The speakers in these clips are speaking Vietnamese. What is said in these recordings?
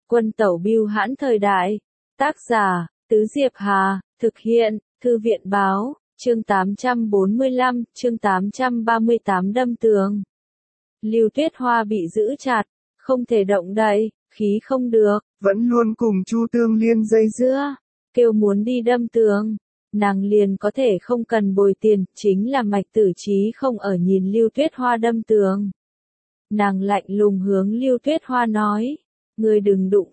Quân tẩu bưu hãn thời đại. Tác giả, Tứ Diệp Hà, thực hiện, Thư viện báo, chương 845, chương 838 đâm tường. Lưu Tuyết Hoa bị giữ chặt, không thể động đậy, khí không được, vẫn luôn cùng Chu Tương Liên dây dưa, kêu muốn đi đâm tường. Nàng liền có thể không cần bồi tiền, chính là Mạch Tử Trí không ở nhìn Lưu Tuyết Hoa đâm tường. Nàng lạnh lùng hướng Lưu Tuyết Hoa nói, ngươi đừng đụng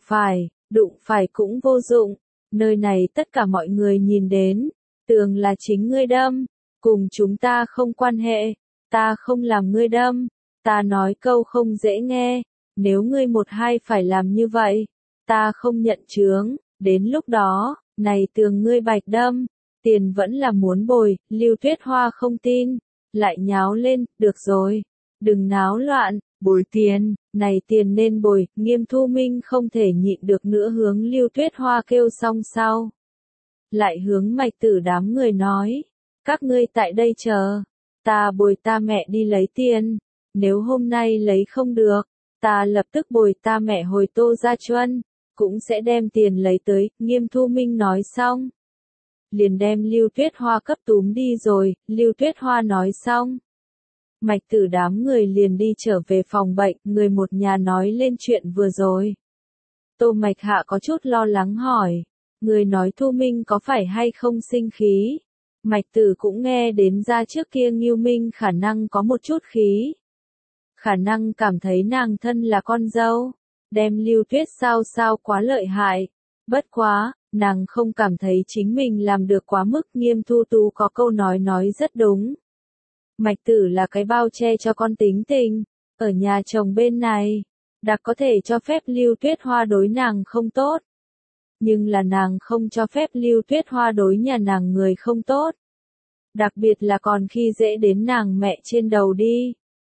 phải cũng vô dụng, nơi này tất cả mọi người nhìn đến, tường là chính ngươi đâm, cùng chúng ta không quan hệ, ta không làm ngươi đâm, ta nói câu không dễ nghe, nếu ngươi một hai phải làm như vậy, ta không nhận chướng, đến lúc đó, này tường ngươi bạch đâm, tiền vẫn là muốn bồi. Lưu Tuyết Hoa không tin, lại nháo lên, được rồi, đừng náo loạn, bồi tiền, này tiền nên bồi. Nghiêm Thu Minh không thể nhịn được nữa hướng Lưu Tuyết Hoa kêu xong sau. Lại hướng Mạch Tử đám người nói, các ngươi tại đây chờ, ta bồi ta mẹ đi lấy tiền, nếu hôm nay lấy không được, ta lập tức bồi ta mẹ hồi Tô Gia Chuân, cũng sẽ đem tiền lấy tới. Nghiêm Thu Minh nói xong, liền đem Lưu Tuyết Hoa cấp túm đi rồi. Lưu Tuyết Hoa nói xong, Mạch Tử đám người liền đi trở về phòng bệnh, người một nhà nói lên chuyện vừa rồi. Tô Mạch Hạ có chút lo lắng hỏi, người nói Thu Minh có phải hay không sinh khí? Mạch Tử cũng nghe đến ra trước kia Ngưu Minh khả năng có một chút khí. Khả năng cảm thấy nàng thân là con dâu, đem Lưu Tuyết sao quá lợi hại. Bất quá, nàng không cảm thấy chính mình làm được quá mức. Nghiêm Thu Tú có câu nói rất đúng. Mạch Tử là cái bao che cho con tính tình, ở nhà chồng bên này, đặc có thể cho phép Lưu Tuyết Hoa đối nàng không tốt. Nhưng là nàng không cho phép Lưu Tuyết Hoa đối nhà nàng người không tốt. Đặc biệt là còn khi dễ đến nàng mẹ trên đầu đi.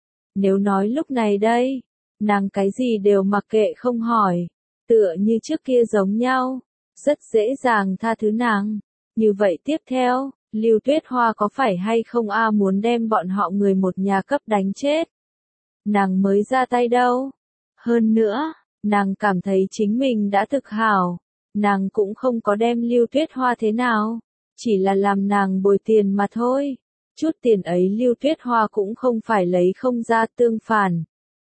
Nếu nói lúc này đây, nàng cái gì đều mặc kệ không hỏi, tựa như trước kia giống nhau, rất dễ dàng tha thứ nàng. Như vậy tiếp theo, Lưu Tuyết Hoa có phải hay không muốn đem bọn họ người một nhà cấp đánh chết? Nàng mới ra tay đâu. Hơn nữa, nàng cảm thấy chính mình đã thực hảo, nàng cũng không có đem Lưu Tuyết Hoa thế nào, chỉ là làm nàng bồi tiền mà thôi. Chút tiền ấy Lưu Tuyết Hoa cũng không phải lấy không ra, tương phản.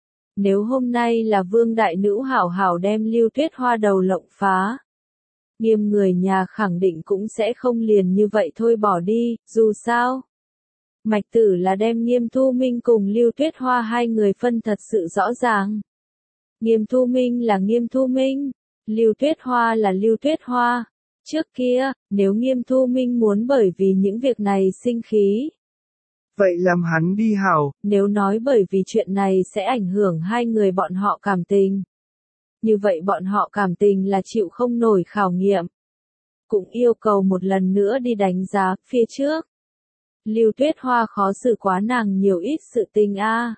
Nếu hôm nay là Vương đại nữ hảo hảo đem Lưu Tuyết Hoa đầu lộng phá, Nghiêm người nhà khẳng định cũng sẽ không liền như vậy thôi bỏ đi. Dù sao, Mạch Tử là đem Nghiêm Thu Minh cùng Lưu Tuyết Hoa hai người phân thật sự rõ ràng. Nghiêm Thu Minh là Nghiêm Thu Minh, Lưu Tuyết Hoa là Lưu Tuyết Hoa. Trước kia, nếu Nghiêm Thu Minh muốn bởi vì những việc này sinh khí, vậy làm hắn đi hảo. Nếu nói bởi vì chuyện này sẽ ảnh hưởng hai người bọn họ cảm tình, như vậy bọn họ cảm tình là chịu không nổi khảo nghiệm. Cũng yêu cầu một lần nữa đi đánh giá. Phía trước, Lưu Tuyết Hoa khó xử quá nàng nhiều ít sự tình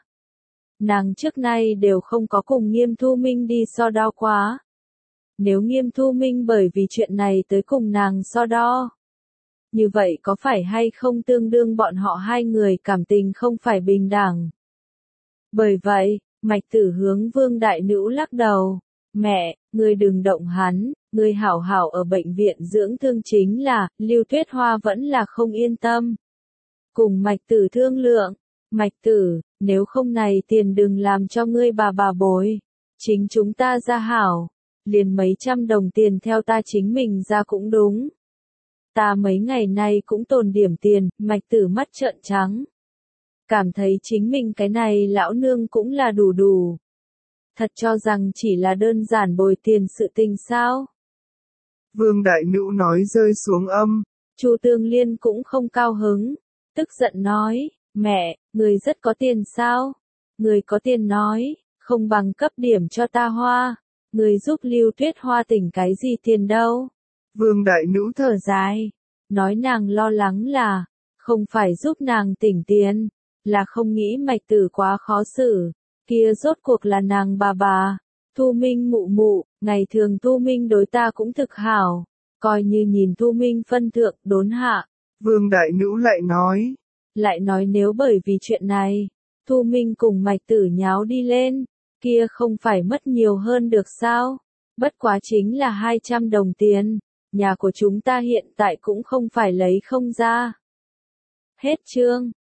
Nàng trước nay đều không có cùng Nghiêm Thu Minh đi so đo quá. Nếu Nghiêm Thu Minh bởi vì chuyện này tới cùng nàng so đo, như vậy có phải hay không tương đương bọn họ hai người cảm tình không phải bình đẳng? Bởi vậy, Mạch Tử hướng Vương đại nữ lắc đầu, mẹ, ngươi đừng động hắn, ngươi hảo hảo ở bệnh viện dưỡng thương chính là. Lưu Tuyết Hoa vẫn là không yên tâm. Cùng Mạch Tử thương lượng, Mạch Tử, nếu không này tiền đừng làm cho ngươi bà bồi, chính chúng ta ra hảo, liền mấy trăm đồng tiền theo ta chính mình ra cũng đúng. Ta mấy ngày nay cũng tồn điểm tiền. Mạch Tử mắt trợn trắng, cảm thấy chính mình cái này lão nương cũng là đủ. Thật cho rằng chỉ là đơn giản bồi tiền sự tình sao? Vương đại nữ nói rơi xuống âm. Chu Tương Liên cũng không cao hứng, tức giận nói, mẹ, người rất có tiền sao? Người có tiền nói, không bằng cấp điểm cho ta hoa, người giúp Lưu Tuyết Hoa tỉnh cái gì tiền đâu? Vương đại nữ thở dài, nói nàng lo lắng là, không phải giúp nàng tỉnh tiền, là không nghĩ Mạch Tử quá khó xử, kia rốt cuộc là nàng bà. Thu Minh mụ, ngày thường Thu Minh đối ta cũng thực hảo, coi như nhìn Thu Minh phân thượng, đốn hạ. Vương đại nữ lại nói nếu bởi vì chuyện này, Thu Minh cùng Mạch Tử nháo đi lên, kia không phải mất nhiều hơn được sao? Bất quá chính là 200 đồng tiền, nhà của chúng ta hiện tại cũng không phải lấy không ra. Hết chương.